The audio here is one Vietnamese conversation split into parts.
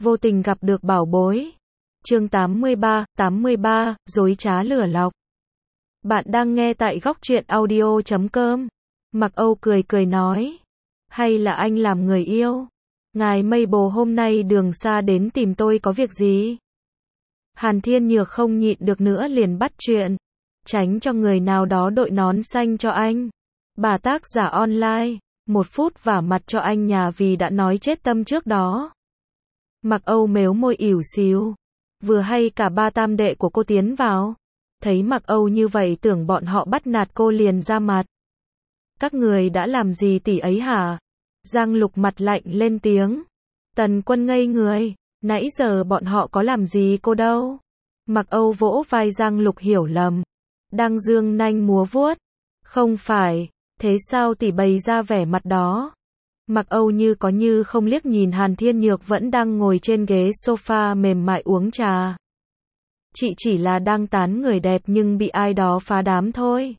vô tình gặp được bảo bối. Chương 83, dối trá lừa lọc. Bạn đang nghe tại góc truyện audio.com. Mặc Âu cười cười nói. Hay là anh làm người yêu? Ngài Mabel hôm nay đường xa đến tìm tôi có việc gì? Hàn Thiên Nhược không nhịn được nữa liền bắt chuyện. Tránh cho người nào đó đội nón xanh cho anh. Bà tác giả online. 1 phút vả mặt cho anh nhà vì đã nói chết tâm trước đó. Mặc Âu mếu môi ỉu xìu. Vừa hay cả ba tam đệ của cô tiến vào. Thấy Mặc Âu như vậy tưởng bọn họ bắt nạt cô liền ra mặt. Các người đã làm gì tỷ ấy hả? Giang Lục mặt lạnh lên tiếng. Tần Quân ngây người. Nãy giờ bọn họ có làm gì cô đâu? Mặc Âu vỗ vai Giang Lục hiểu lầm. Đang dương nanh múa vuốt. Không phải, thế sao tỷ bày ra vẻ mặt đó? Mặc Âu như có như không liếc nhìn Hàn Thiên Nhược vẫn đang ngồi trên ghế sofa mềm mại uống trà. Chị chỉ là đang tán người đẹp nhưng bị ai đó phá đám thôi.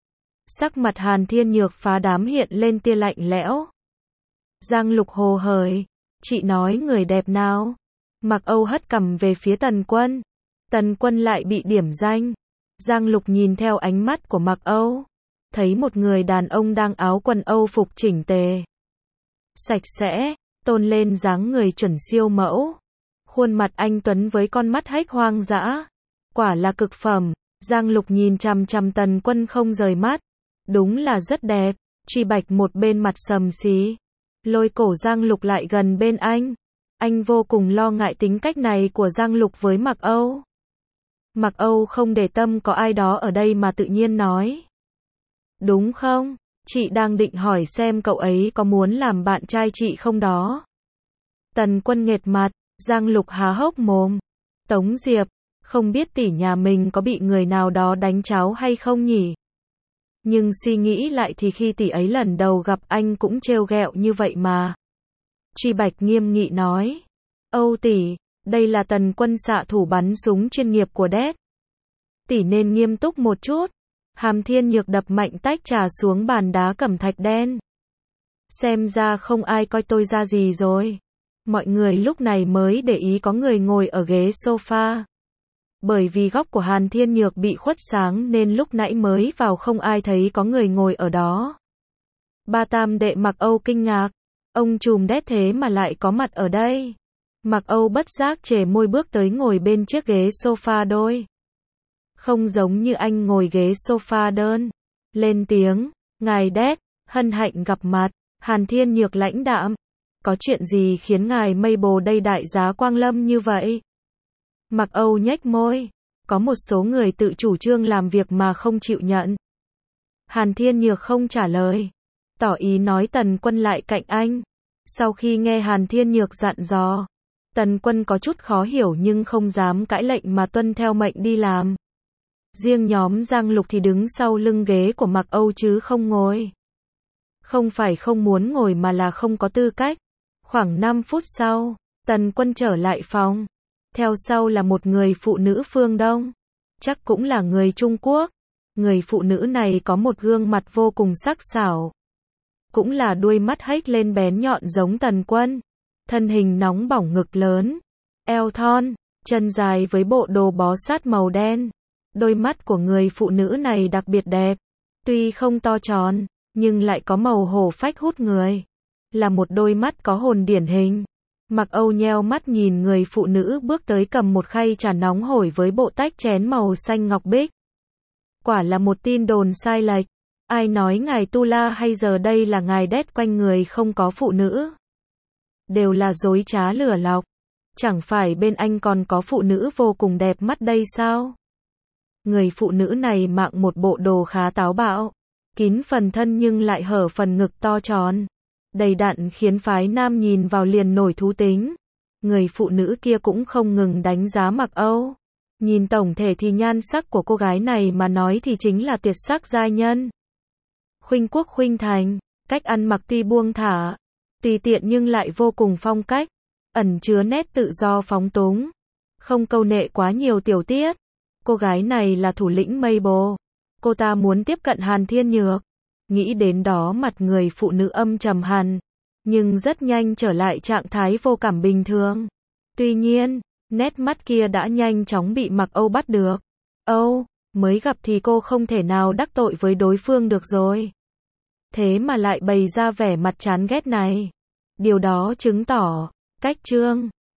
Sắc mặt Hàn Thiên Nhược phá đám hiện lên tia lạnh lẽo. Giang Lục hồ hởi. Chị nói người đẹp nào? Mặc Âu hất cằm về phía Tần Quân. Tần Quân lại bị điểm danh. Giang Lục nhìn theo ánh mắt của Mặc Âu. Thấy một người đàn ông đang áo quần Âu phục chỉnh tề. Sạch sẽ, tôn lên dáng người chuẩn siêu mẫu. Khuôn mặt anh tuấn với con mắt hếch hoang dã. Quả là cực phẩm. Giang Lục nhìn chằm chằm Tần Quân không rời mắt. Đúng là rất đẹp. Truy Bạch một bên mặt sầm xí. Lôi cổ Giang Lục lại gần bên anh. Anh vô cùng lo ngại tính cách này của Giang Lục với Mặc Âu. Mặc Âu không để tâm có ai đó ở đây mà tự nhiên nói. Đúng không? Chị đang định hỏi xem cậu ấy có muốn làm bạn trai chị không đó. Tần Quân nghệt mặt, Giang Lục há hốc mồm. Tống Diệp, không biết tỷ nhà mình có bị người nào đó đánh cháu hay không nhỉ? Nhưng suy nghĩ lại thì khi tỷ ấy lần đầu gặp anh cũng trêu ghẹo như vậy mà. Truy Bạch nghiêm nghị nói. Âu tỷ, đây là Tần Quân xạ thủ bắn súng chuyên nghiệp của Đét. Tỷ nên nghiêm túc một chút. Hàn Thiên Nhược đập mạnh tách trà xuống bàn đá cẩm thạch đen. Xem ra không ai coi tôi ra gì rồi. Mọi người lúc này mới để ý có người ngồi ở ghế sofa. Bởi vì góc của Hàn Thiên Nhược bị khuất sáng nên lúc nãy mới vào không ai thấy có người ngồi ở đó. Ba tam đệ Mặc Âu kinh ngạc. Ông trùm Đét thế mà lại có mặt ở đây. Mặc Âu bất giác chề môi bước tới ngồi bên chiếc ghế sofa đôi. Không giống như anh ngồi ghế sofa đơn. Lên tiếng, ngài Đét, hân hạnh gặp mặt. Hàn Thiên Nhược lãnh đạm. Có chuyện gì khiến ngài Mabel đây đại giá quang lâm như vậy? Mặc Âu nhếch môi. Có một số người tự chủ trương làm việc mà không chịu nhận. Hàn Thiên Nhược không trả lời. Tỏ ý nói Tần Quân lại cạnh anh. Sau khi nghe Hàn Thiên Nhược dặn dò, Tần Quân có chút khó hiểu nhưng không dám cãi lệnh mà tuân theo mệnh đi làm. Riêng nhóm Giang Lục thì đứng sau lưng ghế của Mặc Âu chứ không ngồi. Không phải không muốn ngồi mà là không có tư cách. Khoảng 5 phút sau, Tần Quân trở lại phòng. Theo sau là một người phụ nữ phương Đông. Chắc cũng là người Trung Quốc. Người phụ nữ này có một gương mặt vô cùng sắc sảo. Cũng là đuôi mắt hếch lên bén nhọn giống Tần Quân. Thân hình nóng bỏng ngực lớn. Eo thon, chân dài với bộ đồ bó sát màu đen. Đôi mắt của người phụ nữ này đặc biệt đẹp. Tuy không to tròn, nhưng lại có màu hổ phách hút người. Là một đôi mắt có hồn điển hình. Mặc Âu nheo mắt nhìn người phụ nữ bước tới cầm một khay trà nóng hổi với bộ tách chén màu xanh ngọc bích. Quả là một tin đồn sai lệch. Ai nói ngài Tu La hay giờ đây là ngài Đét quanh người không có phụ nữ? Đều là dối trá lừa lọc. Chẳng phải bên anh còn có phụ nữ vô cùng đẹp mắt đây sao? Người phụ nữ này mặc một bộ đồ khá táo bạo. Kín phần thân nhưng lại hở phần ngực to tròn. Đầy đặn khiến phái nam nhìn vào liền nổi thú tính. Người phụ nữ kia cũng không ngừng đánh giá Mặc Âu. Nhìn tổng thể thì nhan sắc của cô gái này mà nói thì chính là tuyệt sắc giai nhân. Khuynh quốc khuynh thành, cách ăn mặc tuy buông thả, tùy tiện nhưng lại vô cùng phong cách, ẩn chứa nét tự do phóng túng, không câu nệ quá nhiều tiểu tiết. Cô gái này là thủ lĩnh Mabel. Cô ta muốn tiếp cận Hàn Thiên Nhược. Nghĩ đến đó mặt người phụ nữ âm trầm hẳn, nhưng rất nhanh trở lại trạng thái vô cảm bình thường. Tuy nhiên, nét mắt kia đã nhanh chóng bị Mạc Âu bắt được. Âu, mới gặp thì cô không thể nào đắc tội với đối phương được rồi. Thế mà lại bày ra vẻ mặt chán ghét này. Điều đó chứng tỏ, cách Trương